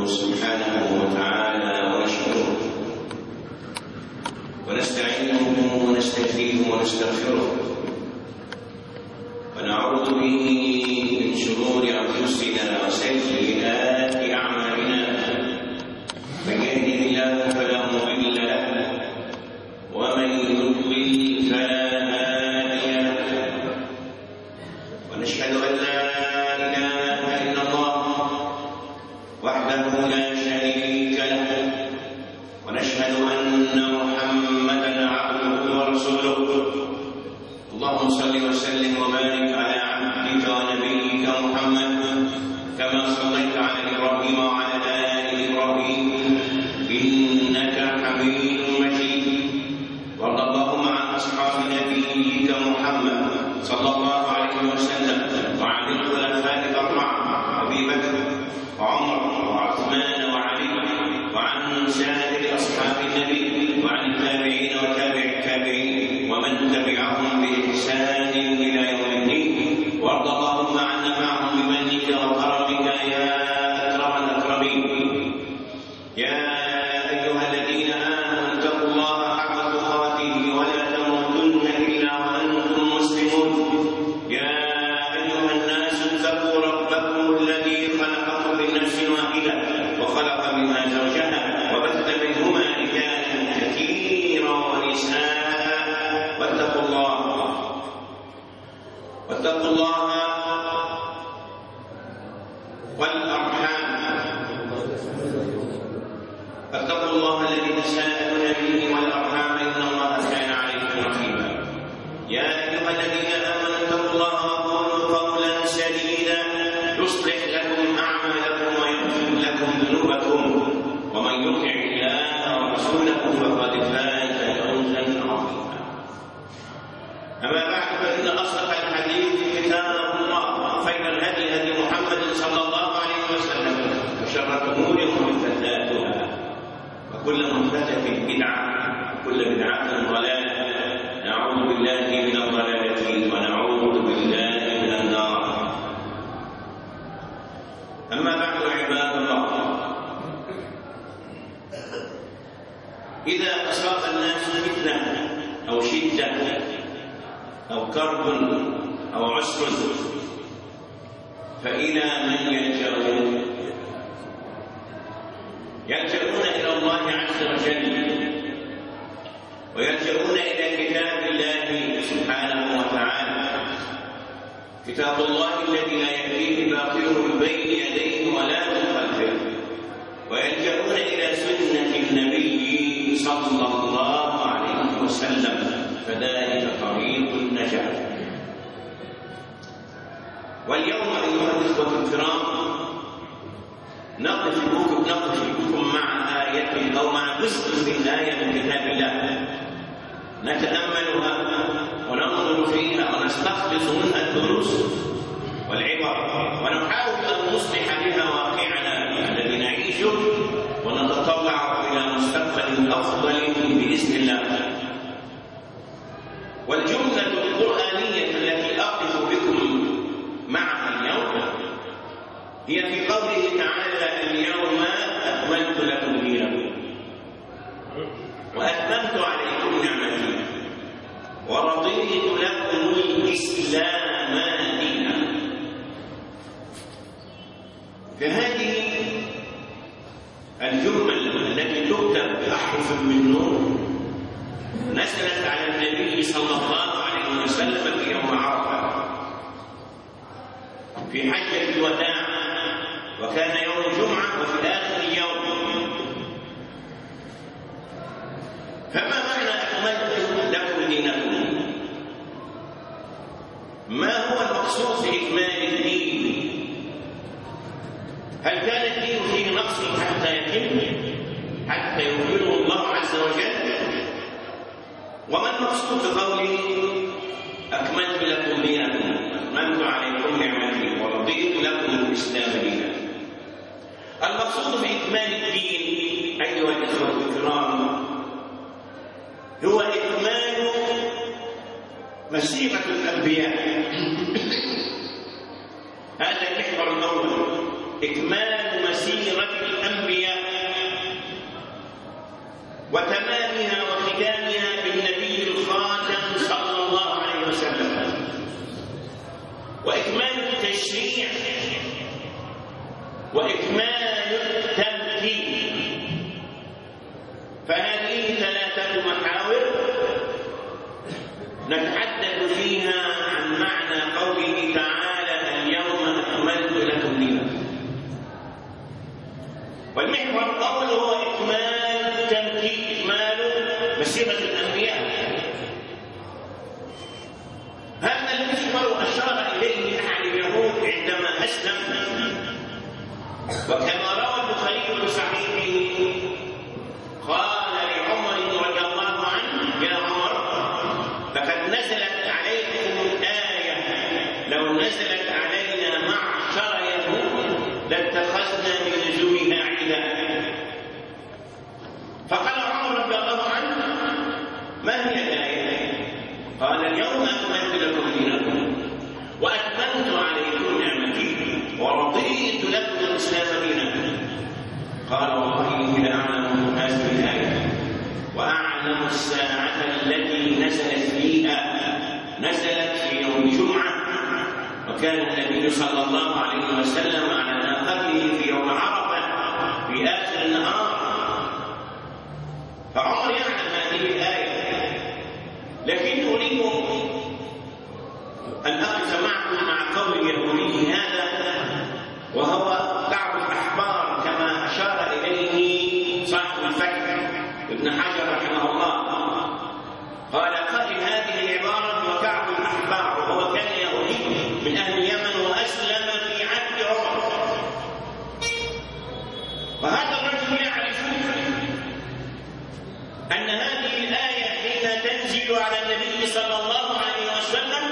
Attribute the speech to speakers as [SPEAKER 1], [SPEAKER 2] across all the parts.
[SPEAKER 1] سبحانه وتعالى ونشكره ونستعينه ونستهديه ونستغفره ونعوذ به من شرور أنفسنا وسيئات أعمالنا. من يهده الله فلا مضل له ومن يضلل فلا هادي له. ونشهد أن لا إله إلا الله وحده لا شريك له، ونشهد أن محمدا عبده ورسوله. اللهم صل وسلم وبارك على عبدك ونبيك محمد كما صليت على إبراهيم وعلى آل إبراهيم إنك حميد مجيد. وارض اللهم عن أصحاب نبيك محمد صلى الله عليه وسلم وعن الخلفاء الأربعة أبي بكر وعمر وعثمان وعلي وعن سائر أصحاب النبي وعن التابعين وتابع التابعين ومن تبعهم بإحسان إلى يوم الدين. وارض اللهم عنا معهم بمنك وكرمك يا أكرم الأكرمين. يا أيها الذين آمنوا اتقوا الله حق تقاته ولا تموتن إلا وأنتم مسلمون. يا أيها الناس اتقوا ربكم الذي خلقكم من نفس واحدة وخلق منها زوجها وبث منهما رجالا كثيرا ونساء. واتقوا الله والأرحام. فاتقوا الله الذي تساءلون به والأرحام إن الله كان عليكم رقيبا. يا أيها الذين آمنوا اتقوا الله وقولوا قولا سديدا يصلح لكم أعمالكم ويغفر لكم ذنوبكم ومن يطع الله ورسوله فقد فاز فوزا عظيما. أما بعد فإن أصدق الحديث كتاب الله خير الهدي هدي محمد صلى الله عليه وسلم وشر الأمور محدثاتها وكل محدثة بدعة وكل بدعة ضلالة. نعوذ بالله من الضلالة ونعوذ بالله من النار. أما بعد عباد الله، إذا أصاب الناس فتنة أو شدة أو كرب أو عسر فإلى من يلجأون؟ يلجأون إلى الله عز وجل ويلجأون إلى كتاب الله سبحانه وتعالى، كتاب الله الذي لا يأتيه باطله من بين يديه ولا من خلفه، ويلجأون إلى سنة النبي صلى الله عليه وسلم، فذلك طريق النجاة. واليوم أيها الإخوة الكرام نقف بكم مع آية أو مع جزء من آية من كتاب الله نتأملها وننظر فيها ونستخلص منها الدروس والعبر ونحاول أن نصلح بها واقعنا الذي نعيشه ونتطلع إلى مستقبل أفضل بإذن الله. والجملة القرآنية التي أقف بكم معها اليوم هي في قوله تعالى: اليوم أكملت لكم دينكم وأتممت عليكم نعمتي ورضيت لكم الإسلام دينا. فهذه الجمل التي تكتب بأحرف من نور نزلت على النبي صلى الله عليه وسلم في يوم عرفة في حجة الوداع، وكان يوم الجمعة وفي آخر اليوم. فما معنى أكملت لكم دينكم؟ ما هو المقصود بإكمال الدين؟ هل كان الدين فيه نقص حتى يتم، حتى يكمله الله عز وجل؟ وما المقصود بقوله أكملت لكم دينكم أتممت عليكم نعمتي ورضيت لكم الإسلام دينا؟ المقصود بإكمال الدين أيها الإخوة الكرام هو إكمال مسيرة الأنبياء. هذا المحور الأول، إكمال مسيرة الأنبياء وإكمال التمكين. فهذه 3 محاور نتحدث فيها عن معنى قوله تعالى اليوم أكملت لكم دينكم. والمحور الأول هو إكمال التمكين، إكمال مسيرة الأنبياء. هذا المحور أشار إليه أحد اليهود عندما أسلم، وكما روى البخاري في صحيحه قال لعمر رضي الله عنه: يا عمر، لقد نزلت عليكم آية لو نزلت علينا معشر يهود لاتخذنا من نزولها عيدا. فقال عمر رضي الله عنه: ما هي الآية؟ قال: اليوم أكملت لكم دينكم وأتممت عليكم نعمتي ورضيت لكم الإسلام دينا. قال: والله إني لأعلم هذه الآية وأعلم الساعة التي نزلت فيها، نزلت في يوم جمعة، وكان النبي صلى الله عليه وسلم على ناقته في يوم عرفة في آخر النهار. فعمر يعلم هذه الآية، لكن أريد أن أقف معكم مع قول اليهودي هذا، وهو كعب الأحبار كما أشار إليه صاحب الفتح ابن حجر رحمه الله. قال قائل هذه العبارة وكعب الأحبار، وهو كان يهودي من أهل اليمن وأسلم في عهد عمر. وهذا الرجل يعرف أن هذه الآية حين تنزل على النبي صلى الله عليه وسلم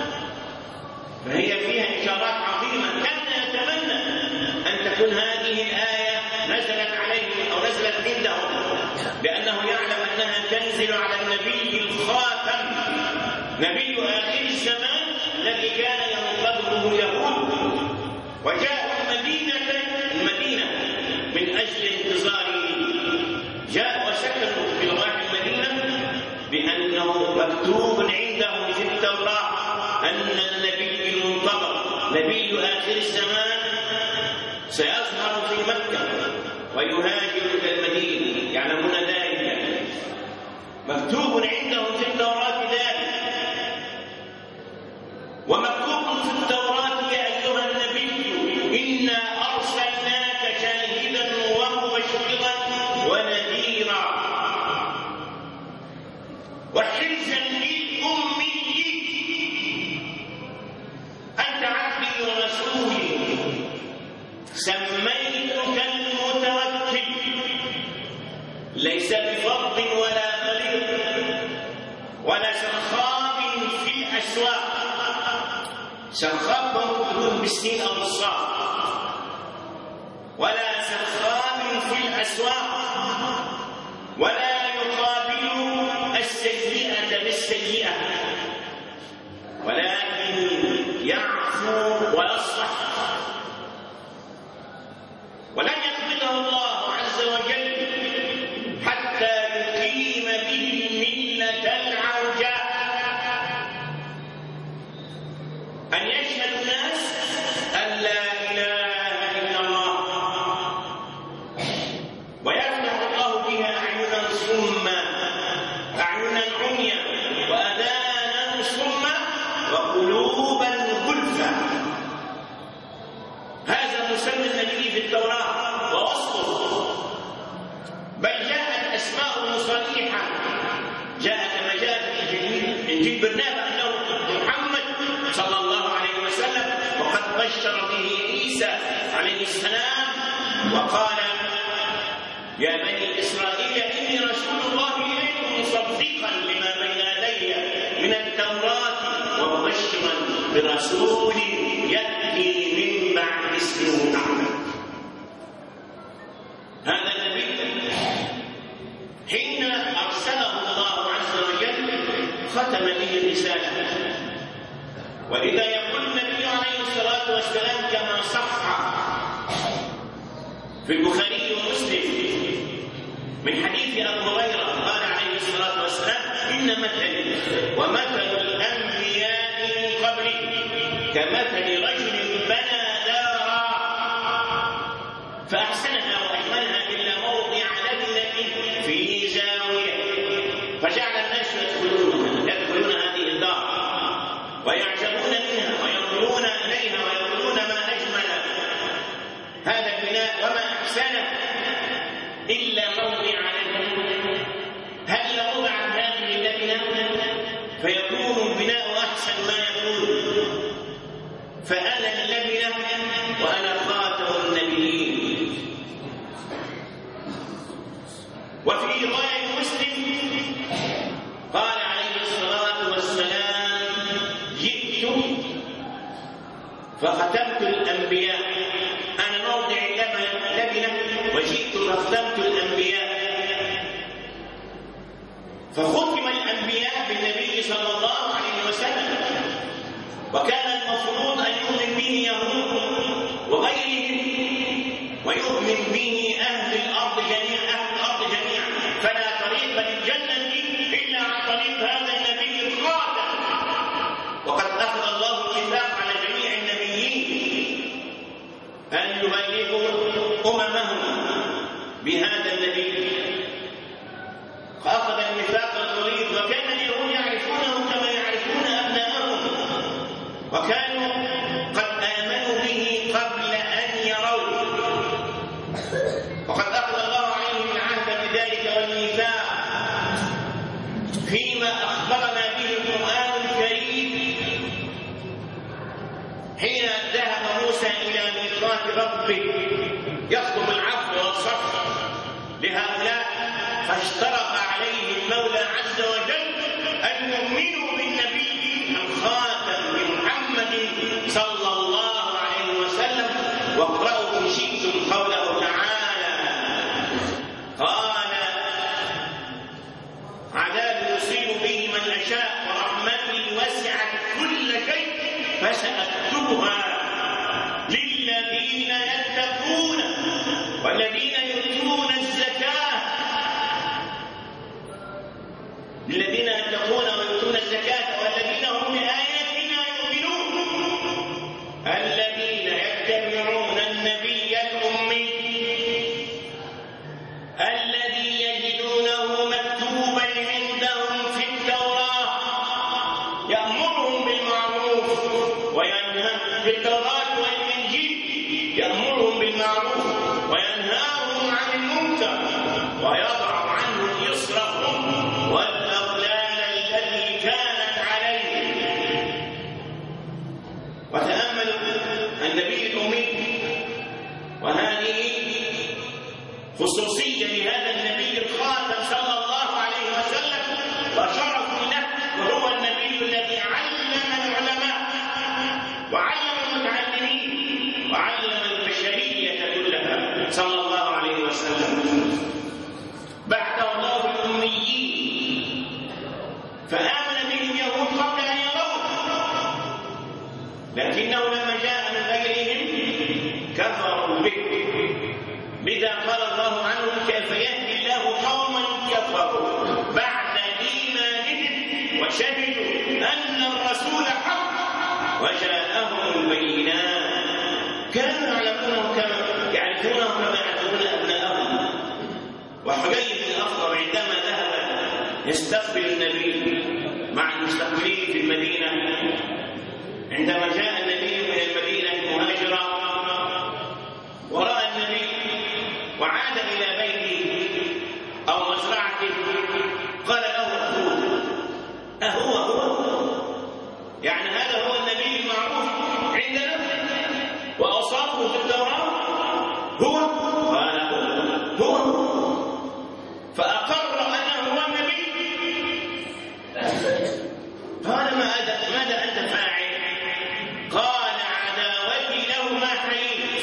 [SPEAKER 1] فهي فيها إشارات عظيمة. كان يتمنى أن تكون هذه الآية نزلت عليه أو نزلت عنده، لأنه يعلم أنها تنزل على النبي الخاتم، نبي آخر الزمان الذي كان ينتظره اليهود، وجاءوا المدينة من أجل انتظاره. جاء وسكنوا في رواح المدينة بأنه مكتوب عندهم في التوراة أن النبي المنتظر نبي آخر الزمان سيظهر في مكة ويهاجر إلى المدينة، يعلمون ذلك، مكتوب عندهم في التوراة ذلك. ومكتوب في التوراة: يا أيها النبي إنا أرسلناك شاهدا ومبشرا ونذيرا وحرزا للأمي، أنت عبدي ورسولي سميتك المتوكل، ليس بفض ولا غليظ ولا سرخاب في الأسواق. سرخاب مكتوب بالسين أو بالصاد. ولا سرخاب في الأسواق، ولا يقابل السيئة بالسيئة، ولكن يعفو ويصفح. ولن يقبضه الله عز وجل حتى يقيم به الملة العوجاء، أن يشهد الناس أن لا إله إلا الله، ويفتح الله بها أعينا صما، أعينا عميا، وأذانا صما، وقلوبا غلفا. هذا مسمى النبي في التوراة ووصفه، بل جاءت أسماءه صريحة، جاء كما جاء في إنجيل برنابا أنه محمد صلى الله عليه وسلم، وقد بشر به عيسى عليه السلام وقال: يا بني إسرائيل إني رسول الله إليكم مصدقا لما بين يدي من التوراة ومبشرا برسول يأتي من بعد اسمه أحمد. هذا النبي حين أرسله الله عز وجل ختم به الرسالة، ولذا يقول النبي عليه الصلاة والسلام كما صح في البخاري ومسلم من حديث أبي هريرة قال عليه الصلاة والسلام: إن مثلي ومثل الأنبياء من قبلي كمثل رجل بنى دارا سنة إلا موضع لبنة، هل وضعت هذه اللبنة فيكون البناء أحسن ما يكون. فأنا اللبنة وأنا خاتم النبيين. وفي رواية مسلم قال عليه الصلاة والسلام: جئت فختمت الأنبياء. أنا موضع لبنة وجئت فختمت الأنبياء. فختم الأنبياء بالنبي صلى الله عليه وسلم، وكان المفروض أن يؤمن به يهود وغيرهم، ويؤمن به أهل الأرض جميعا، فلا طريق للجنة إلا عن طريق هذا النبي الخاتم. وقد أخذ الله الميثاق على جميع النبيين أن يبلغوا أممهم بهذا النبي، فأخذ الميثاق الغليظ. وكان اليهود يعرفونه كما يعرفون أبناءهم، وكانوا قد آمنوا به قبل أن يروه، وقد أخذ الله عليهم العهد بذلك والميثاق فيما أخبرنا به القرآن الكريم حين ذهب موسى إلى ميقات ربه يطلب العفو والصفح لهؤلاء، فاشترط عليه المولى عز وجل أن يؤمنوا بالنبي الخاتم بمحمد صلى الله عليه وسلم. واقرأوا إن شئتم قوله تعالى: قال عذاب يصيب به من أشاء ورحمتي وسعت كل شيء فسأكتبها للذين يتقون والذين يؤتون الزكاة، للذين يتقون ويؤتون الزكاة والذين هم بآياتنا يؤمنون، الذين يتبعون النبي الأمي الذي يجدونه مكتوبا عندهم في التوراة يأمرهم بالمعروف وينهاهم في التوراة والإنجيل، يأمرهم بالمعروف وينهاهم عن المنكر ويضع عنهم إصرهم والأغلال التي كانت عليهم. وتأملوا النبي الأمي، وهذه خصوصية لهذا النبي الخاتم صلى الله عليه وسلم وشرف له، وهو النبي الذي علم العلماء وعلم المتعلمين وعلم البشرية كلها صلى الله عليه وسلم. بعث الله الأميين فآمن به اليهود قبل أن يروه، لكنه لما جاء من غيرهم كفروا به. لذا قال الله عنه: كيف يهدي الله قوما كفروا بعد إيمانهم وشهدوا أن الرسول حق وجاءهم البينات. كانوا يعرفونه كما يعرفون أبناءهم. وحجي بن أخطب عندما ذهب يستقبل النبي مع المستقبلين في المدينة، عندما جاء النبي من المدينة مهاجرا ورأى النبي وعاد إلى بيته أو مزرعته، قال له أخوه: أهو يعني هذا هو النبي المعروف عندنا وأوصافه في التوراة؟ هو؟ قال هو. فأقر أنه هو النبي. قال: ماذا أنت فاعل؟ قال: عداوتي له ما حييت.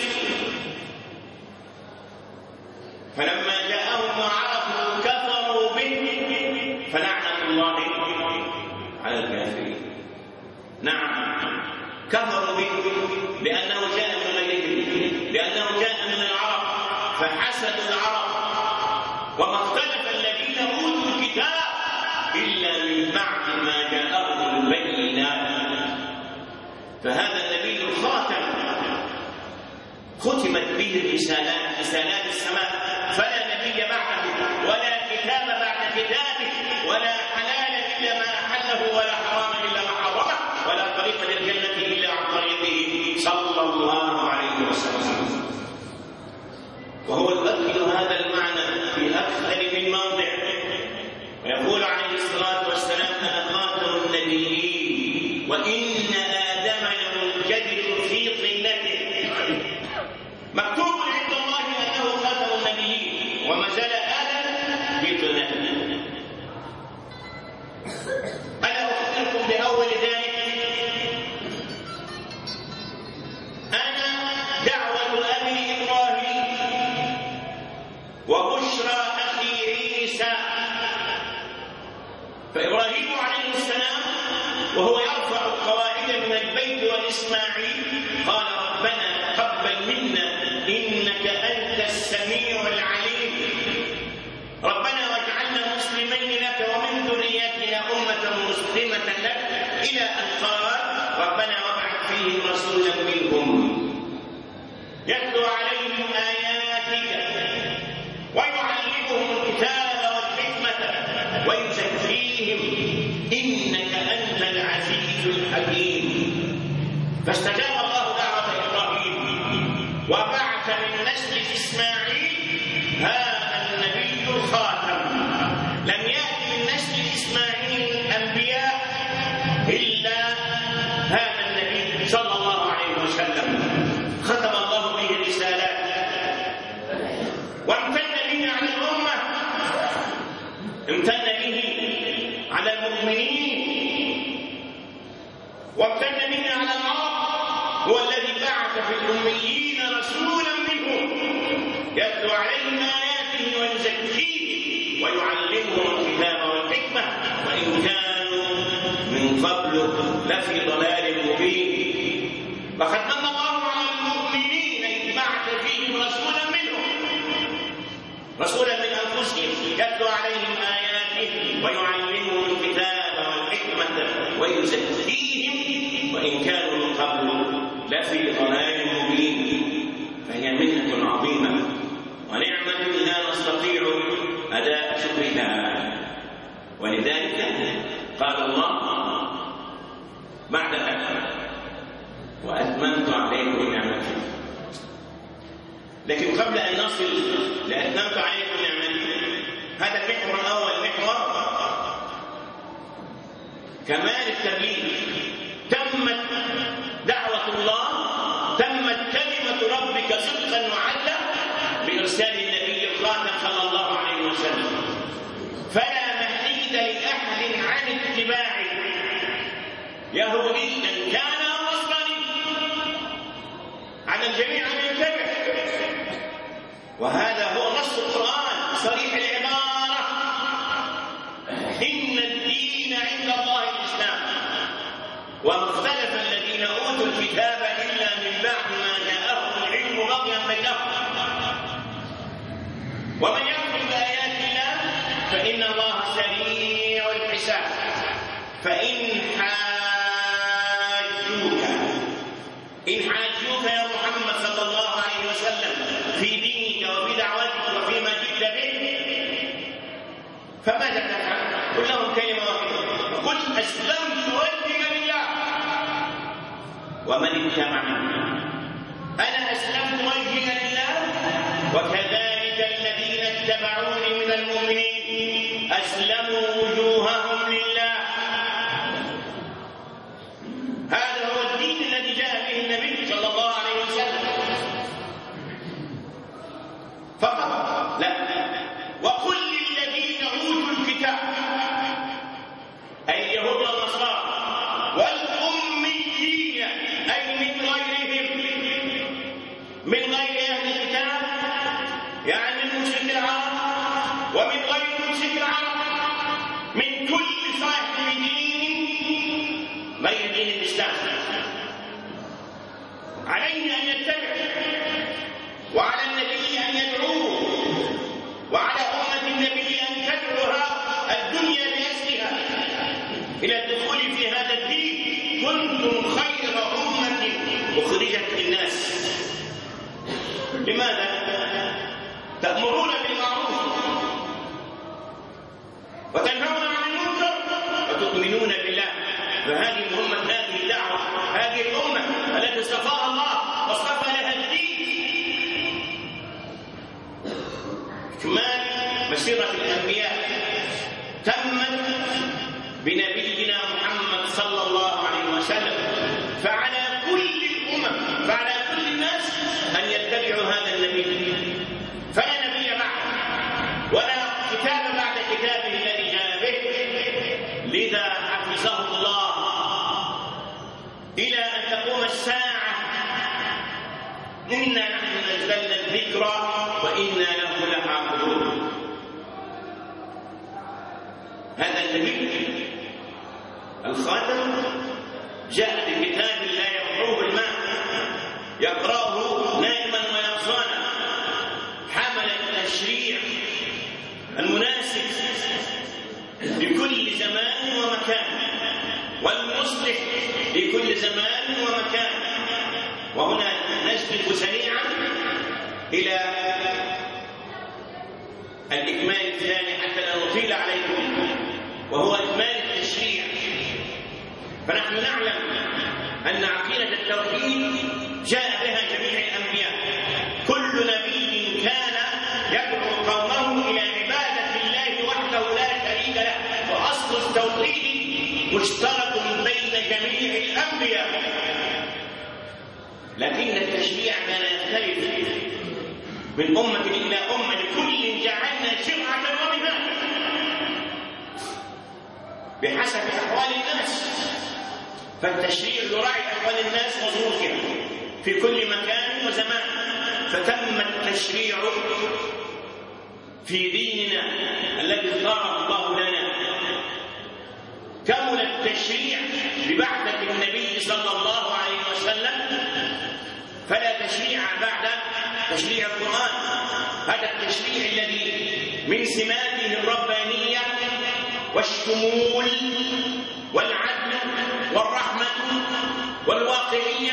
[SPEAKER 1] فلما جاءهم وعرفوا كفروا به، فلعنة الله على الكافرين. نعم، كفروا به لأنه جاء من غيرهم، لأنه جاء من العرب، فحسدوا العرب. وما اختلف الذين أوتوا الكتاب إلا من بعد ما جاءهم البينات. فهذا النبي الخاتم ختمت به الرسالات، رسالات السماء، فلا نبي بعده ولا كتاب بعد كتابه، ولا حلال إلا ما أحله ولا حرام إلا ما حرمه، ولا طريق للجنة إلا عن طريقه صلى الله عليه وسلم. وهو سيدنا. ألا أخبركم بأول ذلك؟ أنا دعوة أبي إبراهيم وبشرى أخي عيسى. فإبراهيم عليه السلام وهو يرفع القواعد من البيت وإسماعيل قال ربنا تقبل منا إنك أنت السميع العليم، ربنا واجعلنا مسلمين لك ومن ذريتنا أمة مسلمة لك، إلى أن قال ربنا وابعث فيهم رسولا منهم يتلو عليهم آياتك ويعلمهم الكتاب والحكمة ويزكيهم إنك أنت العزيز الحكيم. فاستجاب الله دعوة إبراهيم وبعث من نسل إسماعيل هذا النبي الخاتم. لم يأتي من نسل إسماعيل الأنبياء إلا هذا النبي صلى الله عليه وسلم، ختم الله به الرسالات وامتن به على الأمة، امتن به على المؤمنين وامتن به على العرب. هو الذي بعث في الأميين رسولا منهم يتلو عليهم آياته ويزكيهم ويعلمهم الكتاب والحكمة وإن كانوا من قبل لفي ضلال مبين. فقد من الله على المؤمنين إذ بعث فيهم رسولا منهم، رسولا من أنفسهم يتلو عليهم آياته ويعلمهم الكتاب والحكمة ويزكيهم وإن كانوا من قبل لفي ضلال مبين. فهي منة عظيمة ونعمة لا نستطيع أداء شكرها. ولذلك قال الله بعد ذلك وأتممت عليكم نعمتي. لكن قبل أن نصل لأتممت عليكم نعمتي، هذا المحور الأول محور كمال التبليغ. تمت دعوة الله، تمت كلمة ربك صدقا وعدلا بإرسال النبي الخاتم صلى الله عليه وسلم، فلا محيد لأحد عن اتباعه يهوديا كان أو نصرانيا، على الجميع أن يتبع. وهذا هو نص القرآن صريح العبارة: إن الدين عند الله الإسلام، وما اختلف الذين أوتوا الكتاب إلا من بعد ما جاءهم العلم بغيا بينهم، ومن يكفر بآيات الله فإن الله سريع الحساب. فإن حاجوك يا محمد صلى الله عليه وسلم في دينك وفي دعوتك وفيما جئت به، فماذا تفعل؟ قل لهم كلمة واحدة: قل أسلمت وجهي لله ومن اتبعني. أنا أسلمت وجهي لله، وكذلك الذين اتبعوني من المؤمنين أسلموا وجوههم لله. هذا هو الدين الذي جاء به النبي صلى الله عليه وسلم فقط. لا، وقل للذين أوتوا الكتاب أي اليهود والنصارى والأميين أي من غيرهم، من غير أهل الكتاب يعني من مشرك العرب ومن غير مشرك العرب، من كل صاحب دين غير دين الإسلام، عليه أن يتبع، وعلى النبي أن يدعوه، وعلى أمة النبي أن تدعوها الدنيا بأسرها إلى الدخول في هذا الدين. كنتم خير أمة أخرجت للناس. لماذا؟ تأمرون بالمعروف وتنهون عن المنكر وتؤمنون بالله. فهذه مهمة هذه الدعوة، هذه الأمة التي اصطفاها الله واصطفى لها الدين. إكمال مسيرة الأنبياء تمت بنبينا محمد صلى الله عليه وسلم، فعلى كل الأمم، فعلى كل الناس أن يتبعوا هذا النبي. فلا نبي بعد ولا كتاب بعد النبي الخاتم جاء بكتاب لا يقرؤه الماء، يقرأه نائما ويقظانا، حمل التشريع المناسب لكل زمان ومكان والمصلح لكل زمان ومكان. وهنا نسبق سريعا إلى الإكمال الثاني حتى لا نطيل عليكم، وهو إكمال التشريع. فنحن نعلم أن عقيدة التوحيد جاء بها جميع الأنبياء، كل نبي كان يدعو قومه إلى عبادة الله وحده لا شريك له، وأصل التوحيد مشترك بين جميع الأنبياء. لكن التشريع كان يختلف من أمة إلى أمة، لكل جعلنا شرعة ومنهاجا بحسب أحوال الناس، فالتشريع يراعي أحوال الناس وظروفها في كل مكان وزمان. فتم التشريع في ديننا الذي اختاره الله لنا، كمل التشريع ببعثة النبي صلى الله عليه وسلم، فلا تشريع بعد تشريع القرآن. هذا التشريع الذي من سماته الربانية والشمول والعدل والرحمة والواقعية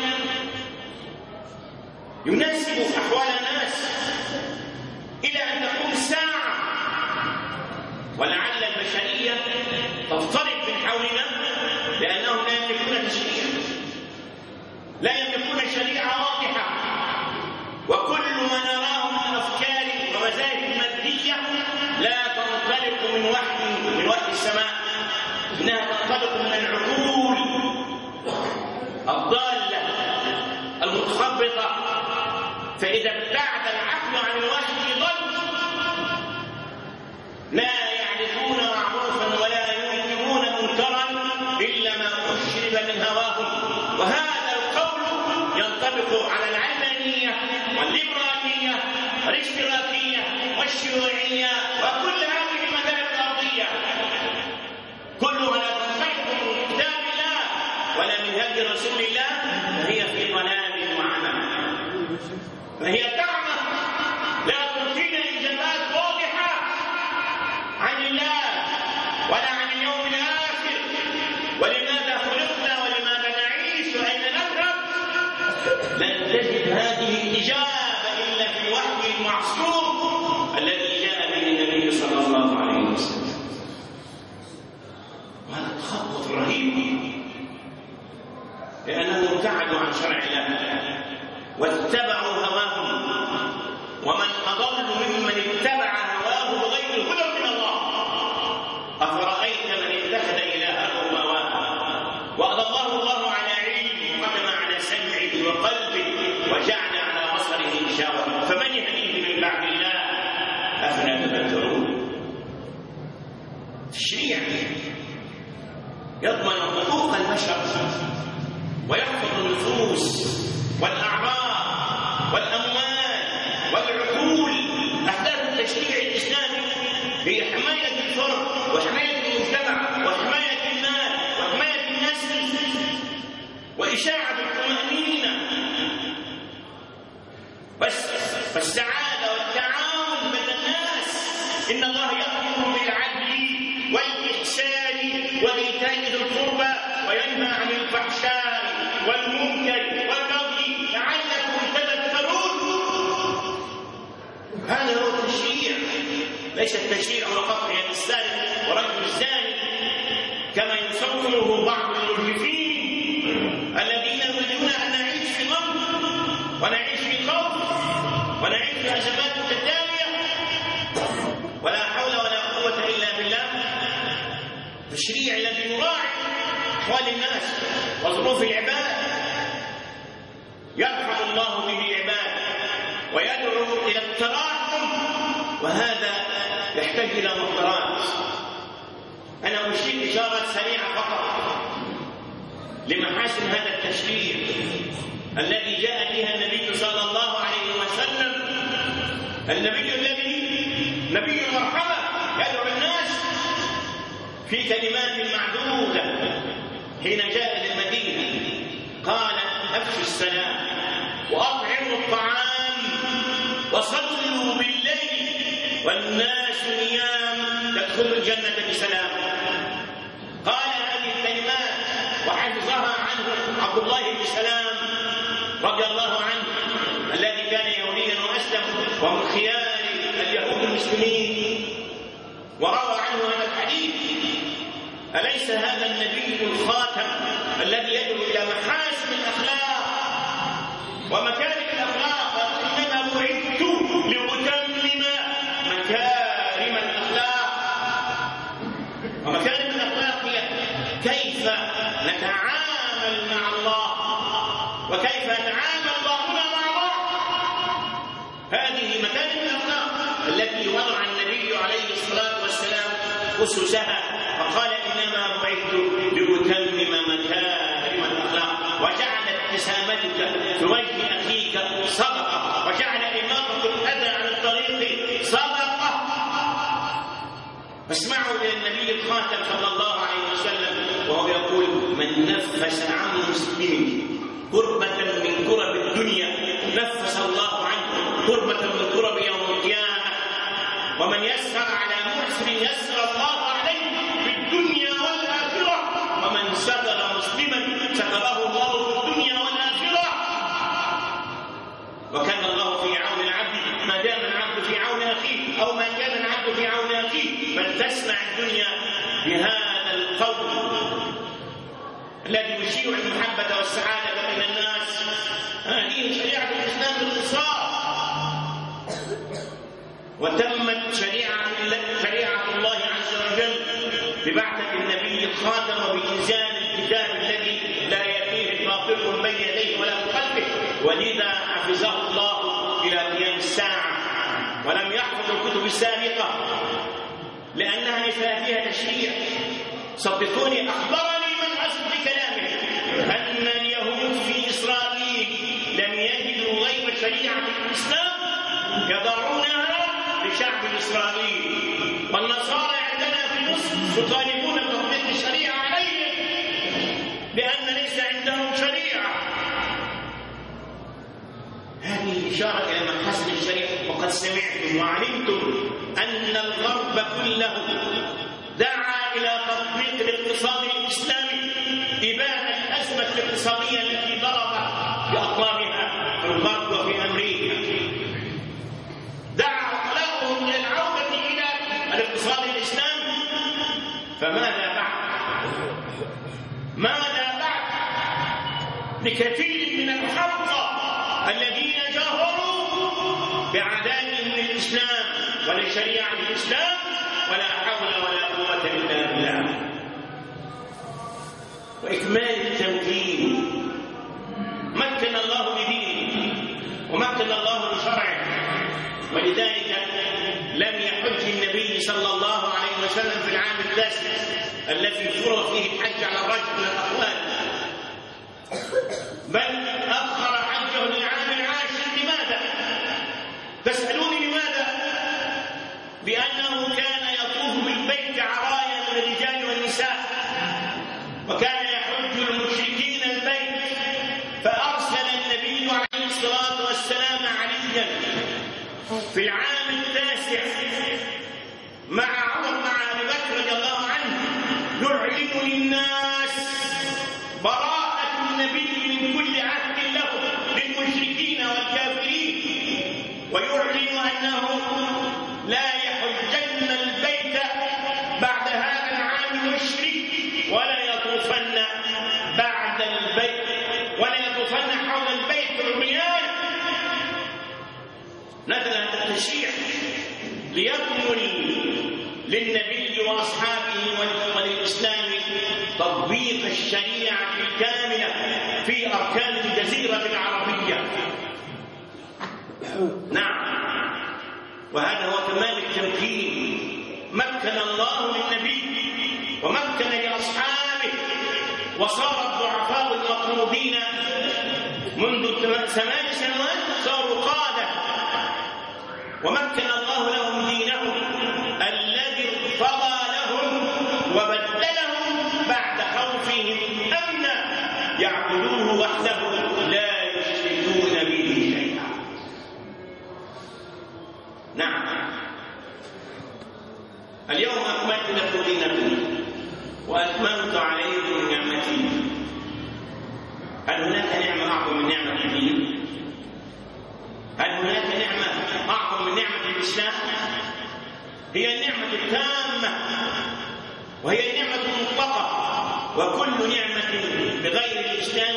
[SPEAKER 1] يناسب أحوال الناس إلى أن تقوم الساعة، ولعل البشرية تضطرب من حولنا لأنهم لا يملكون تشريعا، لا يملكون شريعة واضحة، وكل ما نراه من أفكار ومذاهب مادية لا تنطلق من وحي السماء، إنها تنطلق من العقول الضالة المتخبطة. فإذا ابتعد العقل عن الوحي ضل، لا يعرفون معروفا ولا ينكرون منكرا إلا ما أشرب من هواهم. وهذا القول ينطبق على العلمانية والليبرالية والاشتراكية والشيوعية وكل هذه المذاهب الأرضية، كلها لا تنطبق من كتاب الله ولا من هدي رسول الله، فهي في ضلال وعمى، فهي تعمى لا تعطينا إجابات واضحة عن الله ولا عن اليوم الآخر، ولماذا خلقنا ولماذا نعيش وأين نذهب. لن تجد هذه الإجابة إلا في الوحي المعصوم الذي جاء به النبي صلى الله عليه وسلم. وهذا تخبط رهيب، لأنهم ابتعدوا عن شرع الله واتبعوا هواهم، ومن أضل ممن اتبع هواه بغير هدى من الله. أفرأيت من اتخذ إلهه هواه وأضله الله على علم وختم على سمعه وقلبه وجعل على بصره غشاوة فمن يهديه من بعد الله أفلا تذكرون. تشريع يضمن حقوق البشر ويحفظ النفوس والأعراض والأموال والعقول. أهداف التشريع الإسلامي هي حماية الفرد وحماية المجتمع وحماية المال وحماية النسل وإشاعة الطمأنينة والسعادة والتعاون بين الناس. إن الله يأمر بالعدل والإحسان وإيتاء ذي القربى وينهى عن الفحشاء والمنكر والبغي لعلكم تذكرون. هذا هو التشريع، ليس التشريع فقط يد السارق ورجل الزاني كما يصوره بعض المرجفين الذين يريدون أن نعيش في ضنك ونعيش في خوف ونعيش في أزمات متتالية ولا حول ولا قوة إلا بالله. التشريع الذي يراعي أحوال الناس وظروف العباد يرحم الله به العباد ويدعو إلى التراحم، وهذا يحتاج إلى مقدرات. أنا أشير إشارة سريعة فقط لمحاسن هذا التشريع الذي جاء بها النبي صلى الله عليه وسلم، النبي الذي نبي المرحمة يدعو الناس في كلمات معدودة حين جاء للمدينة قال: أفشوا السلام وأطعموا الطعام وصلوا بالليل والناس نيام تدخلوا الجنة بسلام. قال هذه الكلمات وحفظها عنه عبد الله بن سلام رضي الله عنه الذي كان يهوديا وأسلم ومن خيار اليهود المسلمين، وروى عنه هذا الحديث: أليس هذا النبي الخاتم الذي يدعو إلى محاسن الأخلاق ومكارم الأخلاق؟ إنما بعثت لأتمم مكارم الأخلاق. ومكارم الأخلاق هي كيف نتعامل مع الله وكيف نتعامل بعضنا مع بعض. هذه مكارم الأخلاق التي وضع النبي عليه الصلاة والسلام أسسها، فقال: إنما بعثت لأتمم مكارم الأخلاق، وجعل ابتسامتك في وجه أخيك صدقة، وجعل إماطة الأذى عن الطريق صدقة. فاسمعوا إلى النبي الخاتم صلى الله عليه وسلم وهو يقول: من نفس عن مسلم كربة من كرب الدنيا نفس الله عنه كربة من كرب يوم القيامة، ومن يسر على محسن يسر الله عليه في الدنيا والآخرة، ومن ستر مسلما ستره الله في الدنيا والآخرة. وكان الله في عون العبد ما دام العبد في عون أخيه، أو ما كان العبد في عون أخيه. فلتسمع الدنيا بهذا القول الذي يشيع المحبة والسعادة بين الناس. هذه شريعة الإسلام باختصار. وتمت شريعة الله عز وجل ببعثة النبي الخاتم وبإنزال الكتاب الذي لا يأتيه الباطل من بين يديه ولا من خلفه، ولذا حفظه الله إلى قيام الساعة، ولم يحفظ الكتب السابقة لأنها ليس فيها تشريع. صدقوني، أخبرني من أصل بكلامه أن اليهود في إسرائيل لم يجدوا غير شريعة الإسلام يضعونها لشعب إسرائيل، والنصارى عندنا في مصر يطالبون بتطبيق الشريعة عليهم لأن ليس عندهم شريعة. هذه إشارة إلى محاسن الشريعة. وقد سمعتم وعلمتم أن الغرب كله دعا إلى تطبيق الاقتصاد الإسلامي إبان الأزمة الاقتصادية التي ضربت بأطلالها في الغرب وفي أمريكا. دعا عقلاؤهم إلى العودة إلى الاقتصاد الإسلامي. فماذا بعد؟ ماذا بعد؟ لكثير من الحرقى الذين جاهروا بعدائهم للإسلام ولشريعة الإسلام، ولا حول ولا قوة إلا بالله. وإكمال التمكين، مكن الله بدينه ومكن الله بشرعه، ولذلك لم يحج النبي صلى الله عليه وسلم في العام التاسع الذي فرض فيه الحج على الرجل من الأخوات، بل أخر حجه للعام العاشر. لماذا؟ تسألوني لماذا؟ لأنه كان يطوف بالبيت عرايا من الرجال والنساء، وكان يحج المشركين البيت، فأرسل النبي عليه الصلاة والسلام عليا في العام التاسع مع عمر مع أبي بكر رضي الله عنه يعلن للناس براءة النبي من كل عهد له للمشركين والكافرين، ويعلن أنه لا يحجن البيت بعد هذا العام المشرك، ولا يطوفن بعد البيت، ولا يطوفن حول البيت عريان. نزل هذا التشريع ليكمل للنبي وأصحابه وللإسلام تطبيق الشريعة الكاملة في أركان الجزيرة العربية. نعم، وهذا هو كمال التمكين. مكن الله للنبي ومكن لأصحابه، وصار الضعفاء المطرودين منذ 8 سنوات صاروا قادة، ومكن الله لهم دينهم الذي ارتضى لهم وبدل نعم، اليوم أكملت لكم دينكم وأتممت عليكم نعمتي. هل هناك نعمة أعظم من نعمة الدين؟ هل هناك نعمة أعظم من نعمة الإسلام؟ هي النعمة التامة، وهي النعمة المطلقة، وكل نعمة بغير الإسلام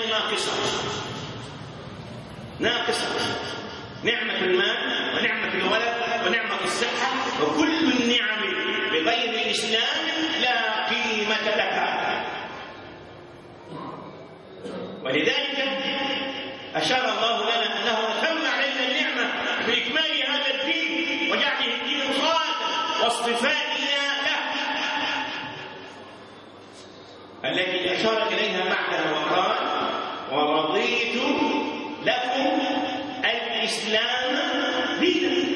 [SPEAKER 1] ناقصة. نعمة المال ونعمة الولد ونعمة الصحة وكل النعم بغير الإسلام لا قيمة لها. ولذلك أشار الله لنا أنه أتم علينا النعمة بإكمال هذا الدين وجعله الدين خالصا واصطفائنا له، التي أشار إليها بعدها وقال: ورضيت لكم الإسلام دينا.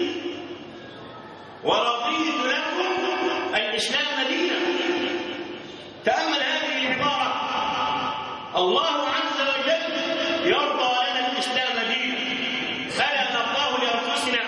[SPEAKER 1] ورضيت لكم الإسلام دينا. تأمل هذه العبارة، الله عز وجل يرضى لنا الإسلام دينا، ألا نرضاه لأنفسنا؟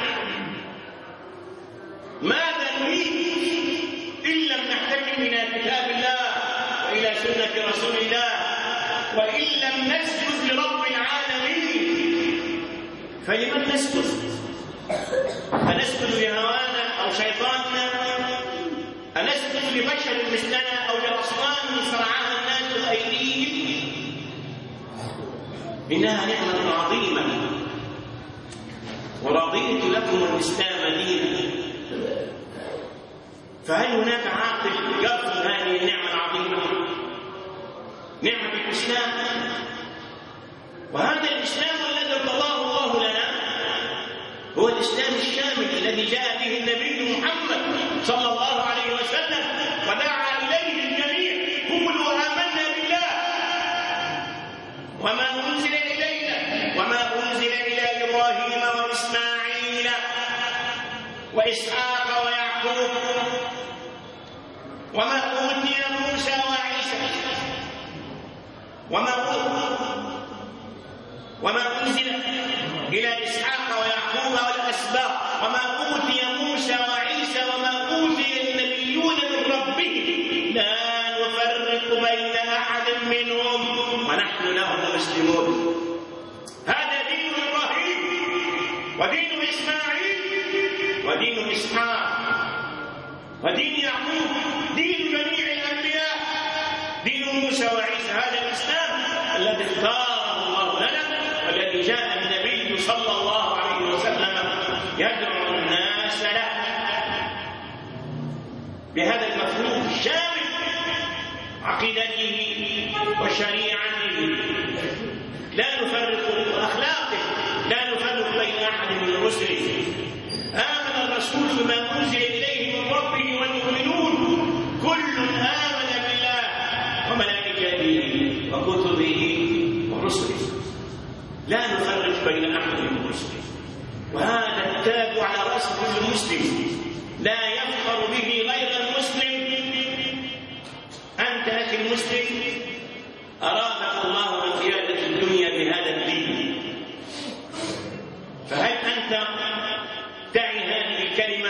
[SPEAKER 1] ماذا نريد إن لم نحتكم إلى كتاب الله وإلى سنة رسول الله، وإن لم نسجد لرب العالمين؟ فلمن نسجد؟ أنسجد لهوانا أو شيطاننا؟ أنسجد لبشر مثلنا أو لأصنام صنعها الناس بأيديهم؟ إنها نعمة عظيمة. ورضيت لكم الإسلام دينا. فهل هناك عاقل يرفض هذه النعمة العظيمة، نعمة الإسلام؟ وهذا الإسلام الذي ارتضاه الله لنا هو الإسلام الشامل الذي جاء به النبي محمد صلى الله عليه وسلم ودعا إليه الجميع: قولوا آمنا بالله وما أنزل إلينا وما أنزل إلى إبراهيم وإسماعيل وإسحاق ويعقوب وما أوتي موسى وعيسى وما أنزل إلى إسحاق ويعقوب والأسباط وما أوتي موسى وعيسى وما أوتي النبيون من ربهم لا نفرق بين أحد منهم ونحن له مسلمون. هذا دين إبراهيم ودين إسماعيل ودين إسحاق ودين يعقوب، دين جميع الأنبياء، دين موسى وعيسى. هذا الإسلام الذي اختاره الله لنا والذي جاء النبي صلى الله عليه وسلم يدعو الناس له بهذا المفهوم الشامل: عقيدته وشريعته، لا نفرق أخلاقه، لا نفرق بين أحد من الرسل. آمن الرسول بما أنزل إليه من ربه والمؤمنون كل آمن بالله وملائكته وكتبه ورسله، لا نفرق بين أحد من الرسل. وهذا التاج على رأس كل مسلم، لا يفخر به غير المسلم. أنت أخي المسلم أرادك الله من قيادة الدنيا بهذا الدين، فهل أنت تعي هذه الكلمة؟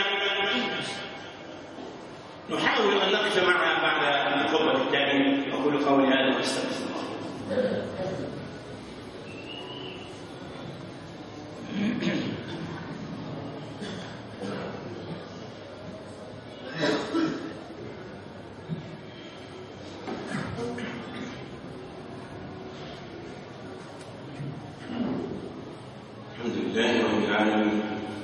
[SPEAKER 1] نحاول أن نقف معها بعد الخطبة التالية. أقول قولي هذا واستغفر الله. الحمد لله رب العالمين.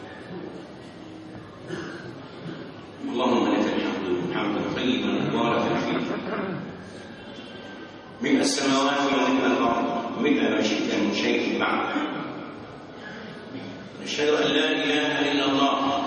[SPEAKER 1] اللهم لك الحمد حمدا طيبا مباركا فيه، ملء السماوات وملء الارض وملء ما شئت من شيء بعد. نشهد ان لا اله الا الله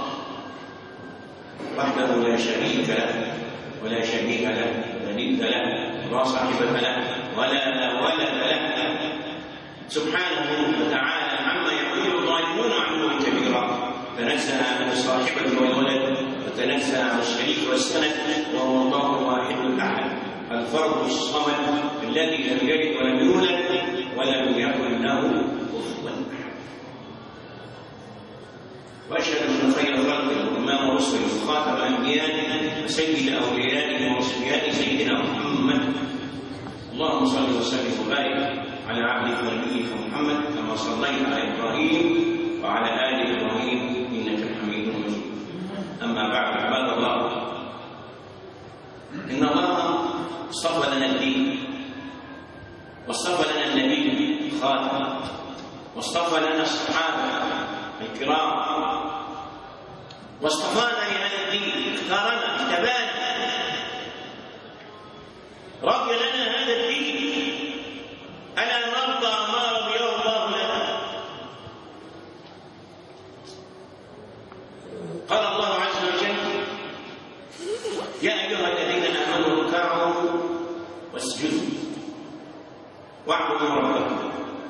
[SPEAKER 1] وحده لا شريك له ولا شبيه له ولا ند له ولا صاحب له ولا ولد له، سبحانه وتعالى عما يقول الظالمون علوا كبيرا. تنزه عن الصاحبة والولد وتنزه عن الشريك والسند، وهو الله الواحد الأحد الفرد الصمد الذي لم يلد ولم يولد ولم يكن له كفوا أحد. واشهد ان خير خلقه وامام رسله وخاتم انبيائه وسيد اوليائه ورسوله سيدنا محمد. اللهم صل وسلم وبارك على عبدك ونبيك محمد كما صليت على ابراهيم وعلى ال ابراهيم انك حميد مجيد. اما بعد، عباد الله، ان الله اصطفى لنا الدين، واصطفى لنا النبي خاتم، واصطفى لنا الصحابه الكرام، واصطفانا لهذا الدين، اختارنا، اجتبانا، رضي لنا هذا الدين. ألا نرضى ما رضيه الله لنا؟ قال الله عز وجل: يا أيها الذين آمنوا اركعوا واسجدوا واعبدوا ربكم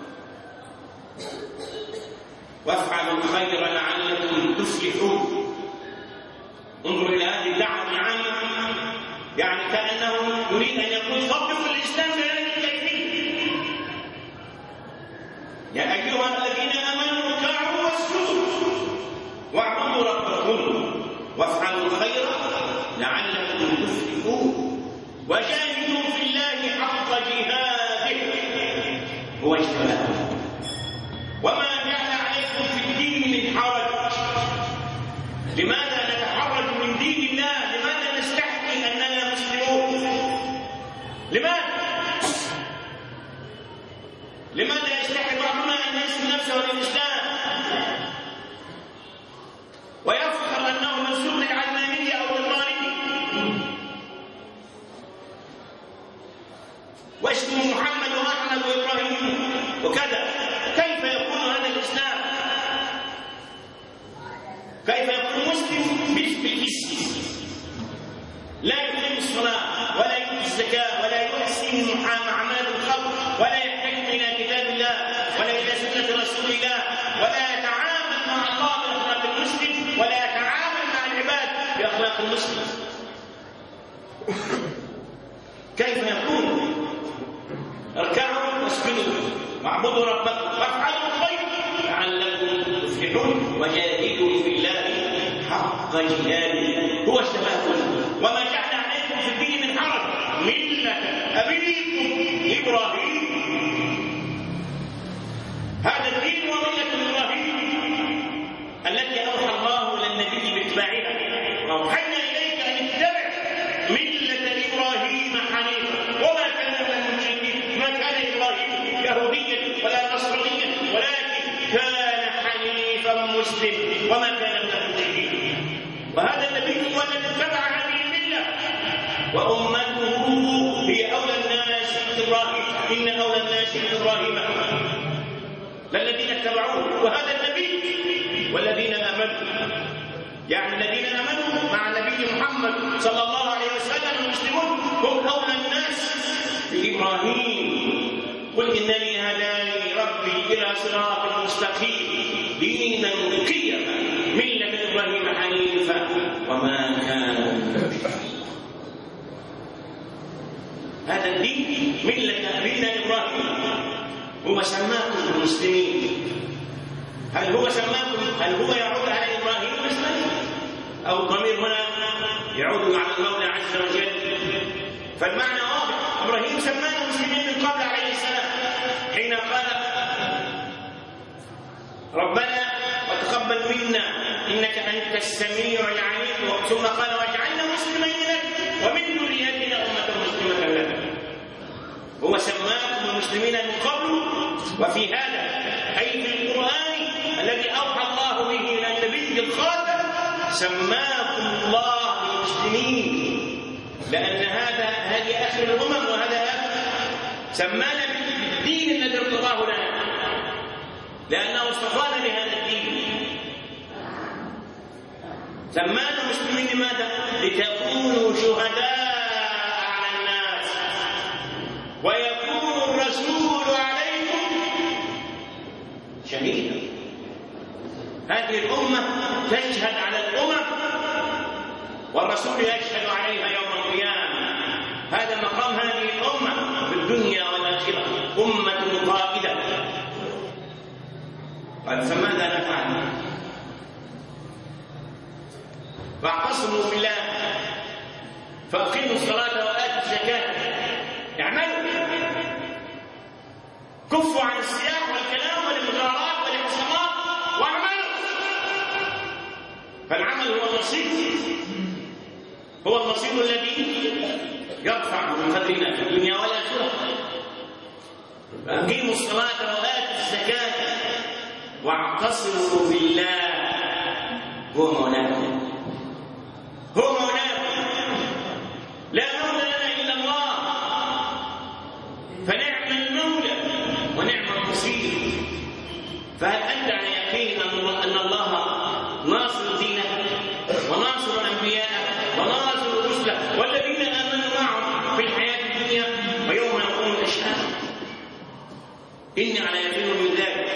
[SPEAKER 1] وافعلوا الخير لعلكم تفلحون. انظروا إلى هذه الدعوة العامة، يعني كأنه يريد أن يقول طبقوا الإسلام بهذه الكيفية. يا أيها الذين آمنوا اركعوا واسجدوا واعبدوا ربكم وافعلوا الخير لعلكم تفلحون وجاهدوا في الله حق جهاده هو اجتباكم وما جعل عليكم في الدين من حرج. لماذا نتحرج من دين الله؟ لماذا نستحكي أننا مسلمون؟ لماذا يستحي بعضنا أن يسمي نفسه للإسلام ويفخر أنه منسوب للعلمانية أو للطالبية واسمه محمد وأحمد وإبراهيم وكذا؟ كيف يكون هذا الإسلام؟ كيف يكون مسلم بالاسم لا يقيم الصلاة ولا يؤتي الزكاة ولا يحسن معاملة الخلق ولا يحتكم إلى كتاب الله ولا إلى سنة رسول الله ولا يتعامل مع الله بأخلاق المسلم ولا يتعامل مع العباد بأخلاق المسلم؟ كيف يكون؟ اركعوا واسجدوا واعبدوا ربكم وافعلوا الخير لعلكم تفلحون وجاهدوا في الله حق جهاده هو اجتباكم وما جعل عليكم في الدين من حرج ملة أبيكم إبراهيم. هذا الدين وملة إبراهيم التي أوحى الله للنبي باتباعها، وأوحينا إليك أن اتبع ملة إبراهيم حنيفا وما كان من المشركين. ما كان إبراهيم يهوديا ولا نصرانيا ولكن كان حنيفا مسلم وما كان من المشركين. وهذا النبي هو الذي اتبع هذه المله وامته هي اولى الناس بابراهيم. ان اولى الناس بابراهيم للذين اتبعوه. وهذا النبي والذين امنوا، يعني الذين امنوا مع النبي محمد صلى الله عليه وسلم المسلمون هم اولى الناس بابراهيم. قل انني هداني ربي الى صراط مستقيم دينا قيما مله ابراهيم حنيفا وما كان من المشركين. هذا الدين مله ابينا ابراهيم هو سماكم المسلمين. هل هو يعود على ابراهيم مثلا او الضمير هنا يعود على المولى عز وجل؟ فالمعنى واضح. ابراهيم سمانا مسلمين من قبل عليه السلام حين قال ربنا وتقبل منا انك انت السميع العليم، ثم قال واجعلنا مسلمين لك ومن ذريتنا امه مسلمه لك. هو سماكم المسلمين من قبل وفي هذا اي في القران الذي اوحى الله به الى النبي الخاتم سماكم الله المسلمين، لان هذه اخر الامم وهذا سمانا بالدين الذي ارتضاه لنا لانه اصطفانا لهذا الدين. سمانا مسلمين لماذا؟ لتكونوا شهداء على الناس ويكون الرسول عليكم شهيدا. هذه الامه تشهد على الامم والرسول يشهد عليها يوم القيامه. هذا مقام هذه الامه في الدنيا والاخره، امه قائده. قال فماذا نفعل؟ واعتصموا بالله فأقيموا الصلاة وآتوا الزكاة. اعملوا، كفوا عن السياح والكلام والمظاهرات والاعتصامات واعملوا. فالعمل هو النصيب الذي يرفع من قدرنا في الدنيا والآخرة. فأقيموا الصلاة وآتوا الزكاة واعتصموا بالله هو مولانا، هو مولانا، لا مولى لنا إلا الله، فنعم المولى ونعم النصير. فهل أنت على يقين أن الله ناصر دينه وناصر أنبياءه وناصر رسله والذين آمنوا معه في الحياة الدنيا ويوم يقوم الأشهاد؟ إني على يقين من ذلك.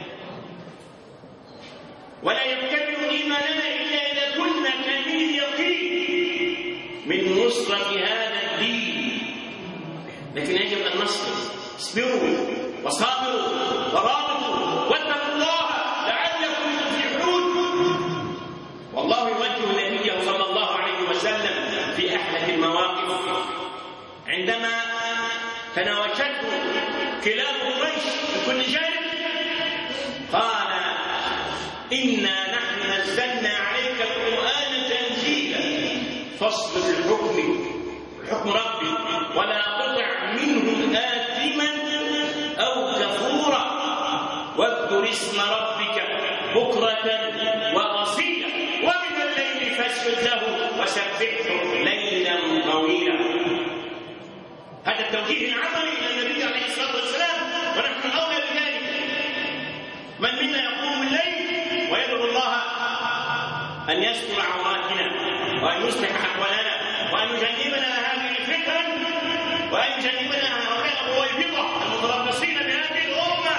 [SPEAKER 1] ولا يكتمل إيماننا إلا إذا كنا كامل يقين من نصرة هذا الدين. لكن يجب أن نصبر، اصبروا وصابروا ورابطوا واتقوا الله لعلكم تفلحون. والله يوجه نبيه صلى الله عليه وسلم في أحلك المواقف عندما تناوشته كلاب قريش بكل جانب قال: إنا نحن نزلنا عليك القرآن تنزيلا فاصبر الحكم ربي ولا تطع منهم آثما أو كفورا واذكر اسم ربك بكرة وأصيلا ومن الليل فاسجد له وسبحه ليلا طويلا. هذا التوجيه العملي إلى النبي عليه الصلاة والسلام، ونحن أولى بذلك. من منا يقوم الليل ويدعو الله أن يستر عوراتنا وأن يصلح أحوالنا وأن يجنبنا هذه الفتن وأن يجنبنا هؤلاء الرويبضة المتربصين بهذه الأمة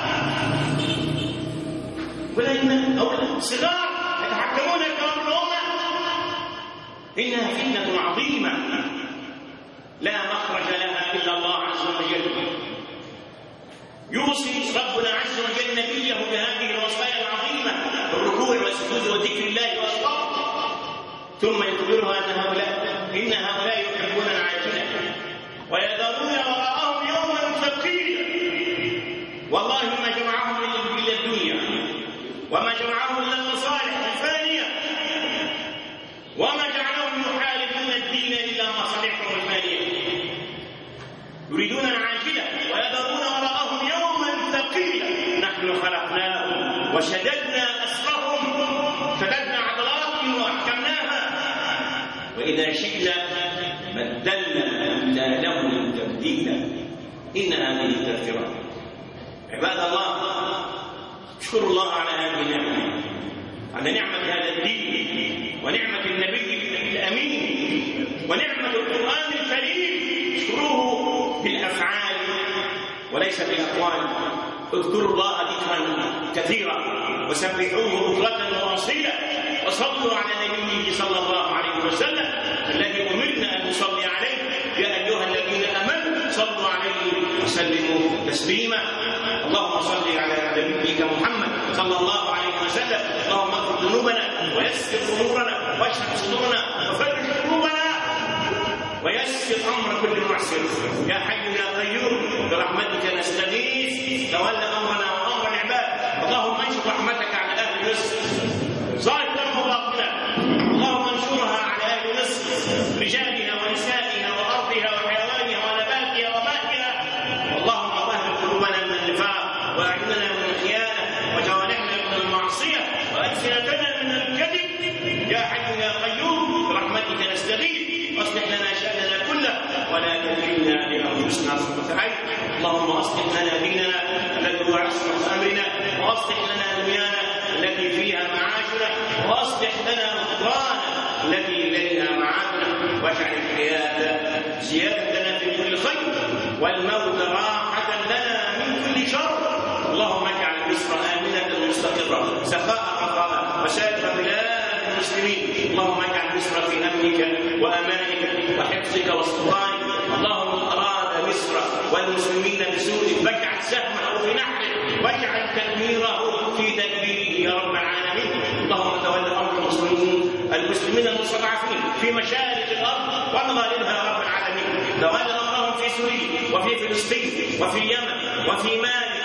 [SPEAKER 1] ولكن أولاد صغار يتحكمون بكرام الأمة. إنها فتنة عظيمة لا مخرج لها إلا الله عز وجل. يوصي ربنا عز وجل نبيه بهذه الوصايا العظيمة بالركوع والسجود وذكر الله والصبر، ثم يخبرها إن هؤلاء يحبون العاجلة ويذرون وراءهم يوما ثقيلا. والله ما جمعهم إلا الدنيا وما جمعهم إلا المصالح الفانية وما جعلهم يحاربون الدين إلا مصالحهم الفانية. يريدون العاجلة ويذرون وراءهم يوما ثقيلا. نحن خلقناهم وشددنا أسرهم، شددنا عضلاتهم وأحكمناها، وإذا شئنا بدلنا أمثالهم تبديلا. إن هذه تذكرة. عباد الله، اشكروا الله على هذه النعمة، على نعمة هذا الدين ونعمة النبي الأمين ونعمة القرآن الكريم. اشكروه بالأفعال وليس بالأقوال. اذكروا الله ذكرا كثيرا وسبحوه بكرة وأصيلا وصلوا على نبيه صلى الله عليه وسلم الذي أمرنا أن نصلي عليه. يا أيها الذين آمنوا صلوا عليه وسلموا تسليما. اللهم صل على نبيك محمد صلى الله عليه وسلم. اللهم اغفر ذنوبنا ويسر أمورنا واشرح صدورنا وفرج قلوبنا ويسر أمر كل معسر. يا حي يا قيوم برحمتك نستغيث، تولى أمرنا وأمر العباد. اللهم انشر رحمتك على أهل مصر ظاهرا وباطنا. اللهم انشرها على أهل مصر رجالها ونسائها وأرضها وحيوانها ونباتها ومائها. اللهم طهر قلوبنا من النفاق وأعيننا من الخيانة وجوارحنا من المعصية وألسنتنا من الكذب. يا حي يا قيوم برحمتك نستغيث، واصلح لنا شأننا كله ولا تكلنا لأنفسنا طرفة عين. اللهم اصلح لنا ديننا الذي هو عصمة أمرنا، واصلح لنا دنيانا التي فيها معاشنا، واصلح لنا أخرانا التي إليها معادنا، واجعل الحياة زيادة لنا في كل خير والموت راحة لنا من كل شر. اللهم اجعل مصر آمنة مستقرة سخاء رخاء وسائر بلاد المسلمين. اللهم اجعل مصر في أمنك وأمانك وحفظك وسلطانك. اللهم أراد مصر والمسلمين بسوء فاجعل سهمه في نحره واجعل تدميره في تدبيره يا رب العالمين. اللهم تولى أمر المسلمين المسلمين المستضعفين في مشارق الارض ومغاربها يا رب العالمين. تولى امرهم في سوريا وفي فلسطين وفي اليمن وفي مالي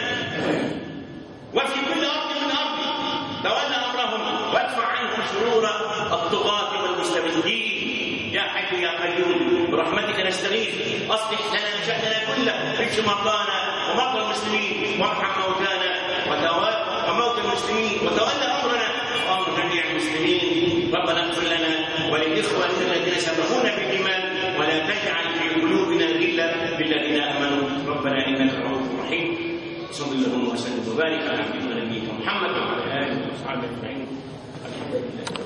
[SPEAKER 1] وفي كل ارض من ارض، تولى امرهم وادفع عنهم شرور الطغاة والمستبدين يا حي يا قيوم برحمتك نستغيث. اصلح لنا شأننا كله، اشف مرضانا ومرضى المسلمين وارحم موتانا وموتى المسلمين وتولى امرنا وامر جميع المسلمين. ربنا اغفر لنا ولاخواننا الذين سبقونا بالايمان ولا تجعل في قلوبنا غلا للذين امنوا ربنا انك رؤوف رحيم. صلى الله وسلم وبارك على عبدنا نبينا محمد وعلى اله وصحبه اجمعين. الحمد لله.